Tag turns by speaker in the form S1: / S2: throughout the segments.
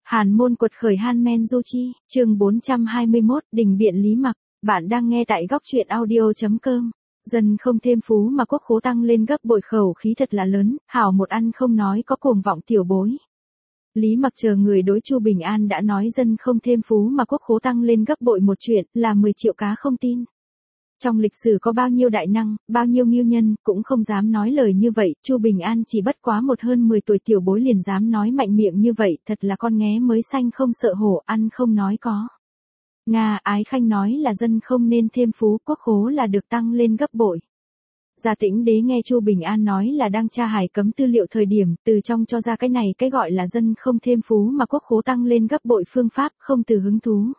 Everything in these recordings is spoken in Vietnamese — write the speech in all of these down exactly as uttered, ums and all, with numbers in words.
S1: Hàn môn quật khởi Han Men Du Chi, chương bốn trăm hai mươi mốt, đình biện Lý Mặc. Bạn đang nghe tại góc truyện audio chấm com. Dân không thêm phú mà quốc khố tăng lên gấp bội, khẩu khí thật là lớn, hảo một ăn không nói có cuồng vọng tiểu bối. Lý Mặc chờ người đối Chu Bình An đã nói dân không thêm phú mà quốc khố tăng lên gấp bội một chuyện là mười triệu cá không tin. Trong lịch sử có bao nhiêu đại năng, bao nhiêu nghiêu nhân, cũng không dám nói lời như vậy, Chu Bình An chỉ bất quá một hơn mười tuổi tiểu bối liền dám nói mạnh miệng như vậy, thật là con nghé mới xanh không sợ hổ, ăn không nói có. Nga, Ái Khanh nói là dân không nên thêm phú, quốc khố là được tăng lên gấp bội. Gia Tĩnh Đế nghe Chu Bình An nói là đang tra hải cấm tư liệu thời điểm, từ trong cho ra cái này cái gọi là dân không thêm phú mà quốc khố tăng lên gấp bội phương pháp, không từ hứng thú.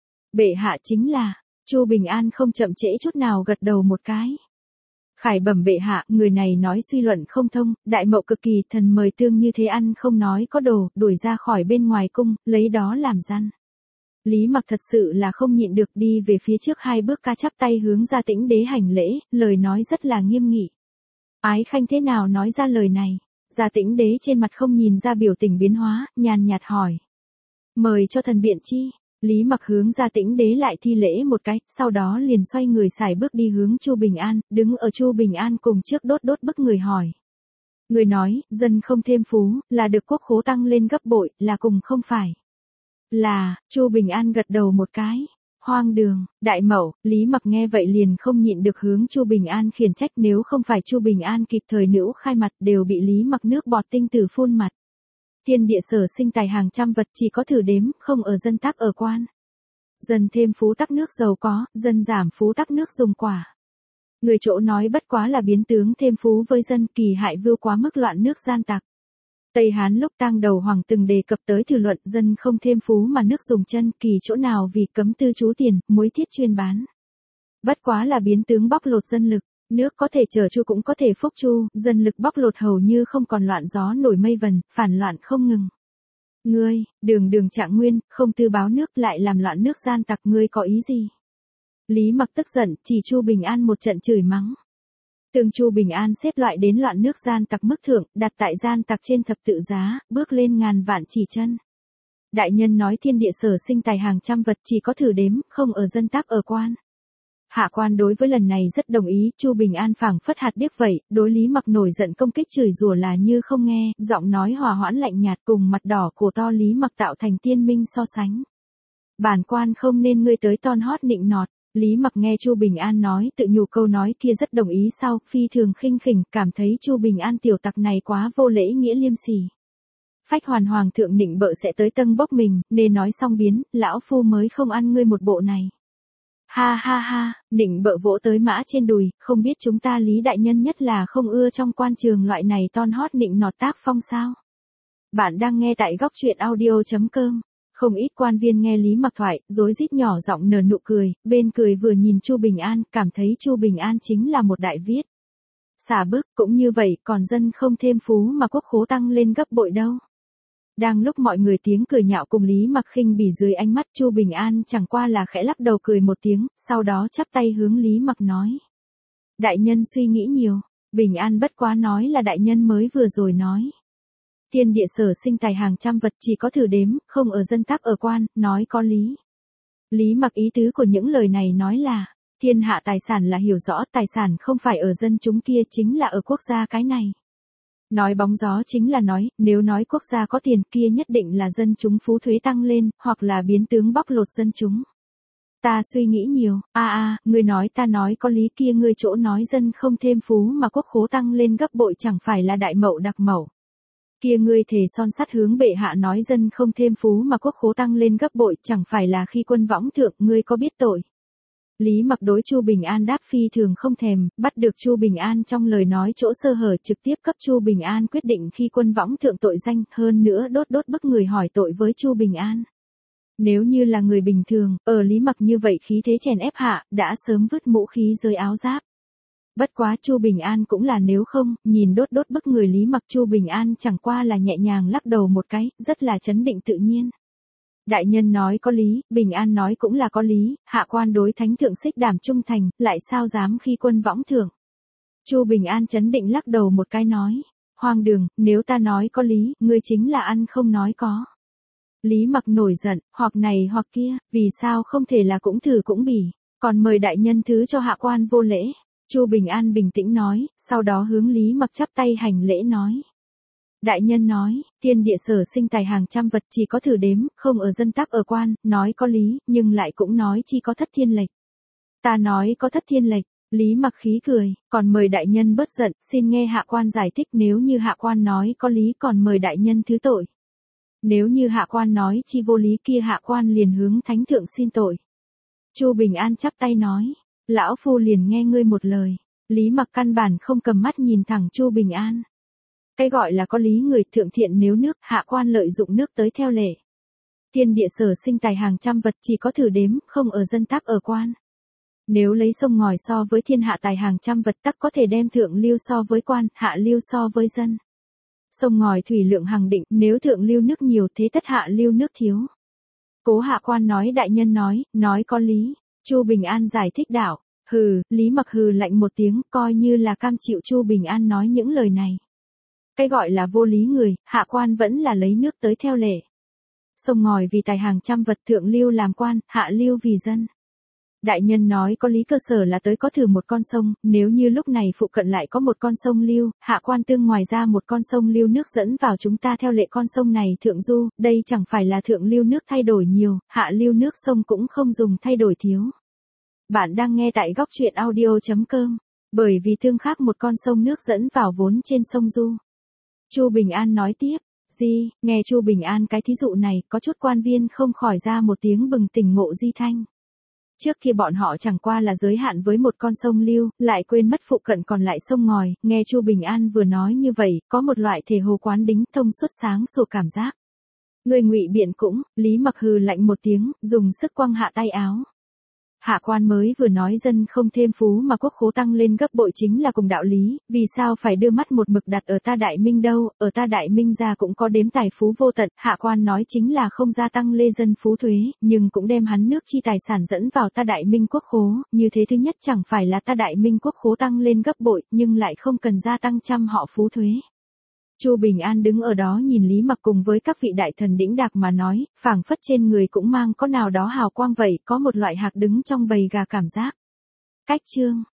S1: Bệ hạ chính là, Chu Bình An không chậm trễ chút nào gật đầu một cái. Khải bẩm bệ hạ, người này nói suy luận không thông, đại mậu cực kỳ, thần mời tương như thế ăn không nói có đồ, đuổi ra khỏi bên ngoài cung, lấy đó làm răn. Lý Mặc thật sự là không nhịn được, đi về phía trước hai bước ca chắp tay hướng Gia Tĩnh Đế hành lễ, lời nói rất là nghiêm nghị. Ái Khanh thế nào nói ra lời này? Gia Tĩnh Đế trên mặt không nhìn ra biểu tình biến hóa, nhàn nhạt hỏi. Mời cho thần biện chi. Lý Mặc hướng Gia Tĩnh Đế lại thi lễ một cái, sau đó liền xoay người xài bước đi hướng Chu Bình An, đứng ở Chu Bình An cùng trước đốt đốt bức người hỏi. Người nói, dân không thêm phú, là được quốc khố tăng lên gấp bội, là cùng không phải. Là, Chu Bình An gật đầu một cái. Hoang đường, đại mậu, Lý Mặc nghe vậy liền không nhịn được hướng Chu Bình An khiển trách, nếu không phải Chu Bình An kịp thời nữ khai mặt đều bị Lý Mặc nước bọt tinh tử phun mặt. Thiên địa sở sinh tài hàng trăm vật, chỉ có thử đếm, không ở dân tắc ở quan. Dân thêm phú tắc nước giàu có, dân giảm phú tắc nước dùng quả. Người chỗ nói bất quá là biến tướng thêm phú với dân, kỳ hại vưu quá mức loạn nước gian tặc. Tây Hán lúc tang đầu hoàng từng đề cập tới thử luận, dân không thêm phú mà nước dùng chân, kỳ chỗ nào vì cấm tư trú tiền, muối thiết chuyên bán. Bất quá là biến tướng bóc lột dân lực. Nước có thể chở chu cũng có thể phúc chu, dân lực bóc lột hầu như không còn, loạn gió nổi mây vần, phản loạn không ngừng. Ngươi, đường đường Trạng Nguyên, không tư báo nước lại làm loạn nước gian tặc, ngươi có ý gì? Lý Mặc tức giận, chỉ Chu Bình An một trận chửi mắng. Từng Chu Bình An xếp loại đến loạn nước gian tặc mức thượng, đặt tại gian tặc trên thập tự giá, bước lên ngàn vạn chỉ chân. Đại nhân nói thiên địa sở sinh tài hàng trăm vật, chỉ có thử đếm, không ở dân tắc ở quan. Hạ quan đối với lần này rất đồng ý, Chu Bình An phảng phất hạt điếc vậy, đối Lý Mặc nổi giận công kích chửi rủa là như không nghe, giọng nói hòa hoãn lạnh nhạt cùng mặt đỏ cổ to Lý Mặc tạo thành tiên minh so sánh. Bản quan không nên ngươi tới ton hót nịnh nọt. Lý Mặc nghe Chu Bình An nói, tự nhủ câu nói kia rất đồng ý sau, phi thường khinh khỉnh, cảm thấy Chu Bình An tiểu tặc này quá vô lễ nghĩa liêm sỉ. Phách hoàn hoàng thượng nịnh bợ sẽ tới tâng bốc mình, nên nói xong biến, lão phu mới không ăn ngươi một bộ này. Ha ha ha, nịnh bợ vỗ tới mã trên đùi, không biết chúng ta Lý đại nhân nhất là không ưa trong quan trường loại này ton hót nịnh nọt tác phong sao? Bạn đang nghe tại góc truyện audio chấm com. Không ít quan viên nghe Lý Mặc thoại, rối rít nhỏ giọng nở nụ cười, bên cười vừa nhìn Chu Bình An, cảm thấy Chu Bình An chính là một đại viết. Xả bức, cũng như vậy, còn dân không thêm phú mà quốc khố tăng lên gấp bội đâu. Đang lúc mọi người tiếng cười nhạo cùng Lý Mặc khinh bỉ dưới ánh mắt, Chu Bình An chẳng qua là khẽ lắc đầu cười một tiếng, sau đó chắp tay hướng Lý Mặc nói. Đại nhân suy nghĩ nhiều, Bình An bất quá nói là đại nhân mới vừa rồi nói. Thiên địa sở sinh tài hàng trăm vật, chỉ có thử đếm, không ở dân tắc ở quan, nói có lý. Lý Mặc ý tứ của những lời này nói là, thiên hạ tài sản là hiểu rõ, tài sản không phải ở dân chúng kia, chính là ở quốc gia cái này. Nói bóng gió chính là nói, nếu nói quốc gia có tiền kia nhất định là dân chúng phú thuế tăng lên, hoặc là biến tướng bóc lột dân chúng. Ta suy nghĩ nhiều, a a, ngươi nói ta nói có lý kia, ngươi chỗ nói dân không thêm phú mà quốc khố tăng lên gấp bội chẳng phải là đại mậu đặc mậu. Kia ngươi thề son sắt hướng bệ hạ nói dân không thêm phú mà quốc khố tăng lên gấp bội chẳng phải là khi quân võng thượng, ngươi có biết tội. Lý Mặc đối Chu Bình An đáp phi thường không thèm, bắt được Chu Bình An trong lời nói chỗ sơ hở, trực tiếp cấp Chu Bình An quyết định khi quân võng thượng tội danh, hơn nữa đốt đốt bức người hỏi tội với Chu Bình An. Nếu như là người bình thường, ở Lý Mặc như vậy khí thế chèn ép hạ, đã sớm vứt mũ khí rơi áo giáp. Bất quá Chu Bình An cũng là nếu không, nhìn đốt đốt bức người Lý Mặc, Chu Bình An chẳng qua là nhẹ nhàng lắc đầu một cái, rất là chấn định tự nhiên. Đại nhân nói có lý, Bình An nói cũng là có lý, hạ quan đối thánh thượng xích đảm trung thành, lại sao dám khi quân võng thượng. Chu Bình An chấn định lắc đầu một cái nói, hoang đường, nếu ta nói có lý, ngươi chính là ăn không nói có. Lý Mặc nổi giận, hoặc này hoặc kia, vì sao không thể là cũng thử cũng bỉ, còn mời đại nhân thứ cho hạ quan vô lễ. Chu Bình An bình tĩnh nói, sau đó hướng Lý Mặc chắp tay hành lễ nói. Đại nhân nói, thiên địa sở sinh tài hàng trăm vật chỉ có thử đếm, không ở dân tắc ở quan, nói có lý, nhưng lại cũng nói chi có thất thiên lệch. Ta nói có thất thiên lệch, Lý Mặc khí cười, còn mời đại nhân bớt giận, xin nghe hạ quan giải thích, nếu như hạ quan nói có lý còn mời đại nhân thứ tội. Nếu như hạ quan nói chi vô lý kia hạ quan liền hướng thánh thượng xin tội. Chu Bình An chắp tay nói, lão phu liền nghe ngươi một lời. Lý Mặc căn bản không cầm mắt nhìn thẳng Chu Bình An. Cái gọi là có lý người thượng thiện nếu nước, hạ quan lợi dụng nước tới theo lệ. Thiên địa sở sinh tài hàng trăm vật chỉ có thử đếm, không ở dân tắc ở quan. Nếu lấy sông ngòi so với thiên hạ tài hàng trăm vật tắc có thể đem thượng lưu so với quan, hạ lưu so với dân. Sông ngòi thủy lượng hằng định, nếu thượng lưu nước nhiều thế tất hạ lưu nước thiếu. Cố hạ quan nói đại nhân nói, nói có lý. Chu Bình An giải thích đạo, hừ, Lý Mặc hừ lạnh một tiếng, coi như là cam chịu Chu Bình An nói những lời này. Cái gọi là vô lý người, hạ quan vẫn là lấy nước tới theo lệ. Sông ngòi vì tài hàng trăm vật, thượng lưu làm quan, hạ lưu vì dân. Đại nhân nói có lý cơ sở là tới có thử một con sông, nếu như lúc này phụ cận lại có một con sông lưu, hạ quan tương ngoài ra một con sông lưu nước dẫn vào chúng ta theo lệ con sông này thượng du, đây chẳng phải là thượng lưu nước thay đổi nhiều, hạ lưu nước sông cũng không dùng thay đổi thiếu. Bạn đang nghe tại góc truyện audio chấm com, bởi vì tương khác một con sông nước dẫn vào vốn trên sông du. Chu Bình An nói tiếp, gì, nghe Chu Bình An cái thí dụ này, có chút quan viên không khỏi ra một tiếng bừng tỉnh ngộ di thanh. Trước khi bọn họ chẳng qua là giới hạn với một con sông lưu, lại quên mất phụ cận còn lại sông ngòi, nghe Chu Bình An vừa nói như vậy, có một loại thể hồ quán đính thông suốt sáng sủa cảm giác. Người ngụy biện cũng, Lý Mặc hừ lạnh một tiếng, dùng sức quăng hạ tay áo. Hạ quan mới vừa nói dân không thêm phú mà quốc khố tăng lên gấp bội chính là cùng đạo lý, vì sao phải đưa mắt một mực đặt ở ta Đại Minh đâu, ở ta Đại Minh ra cũng có đếm tài phú vô tận, hạ quan nói chính là không gia tăng lê dân phú thuế, nhưng cũng đem hắn nước chi tài sản dẫn vào ta Đại Minh quốc khố, như thế thứ nhất chẳng phải là ta Đại Minh quốc khố tăng lên gấp bội, nhưng lại không cần gia tăng trăm họ phú thuế. Chu Bình An đứng ở đó nhìn Lý Mặc cùng với các vị đại thần đĩnh đạc mà nói, phảng phất trên người cũng mang có nào đó hào quang vậy, có một loại hạc đứng trong bầy gà cảm giác. Cách chương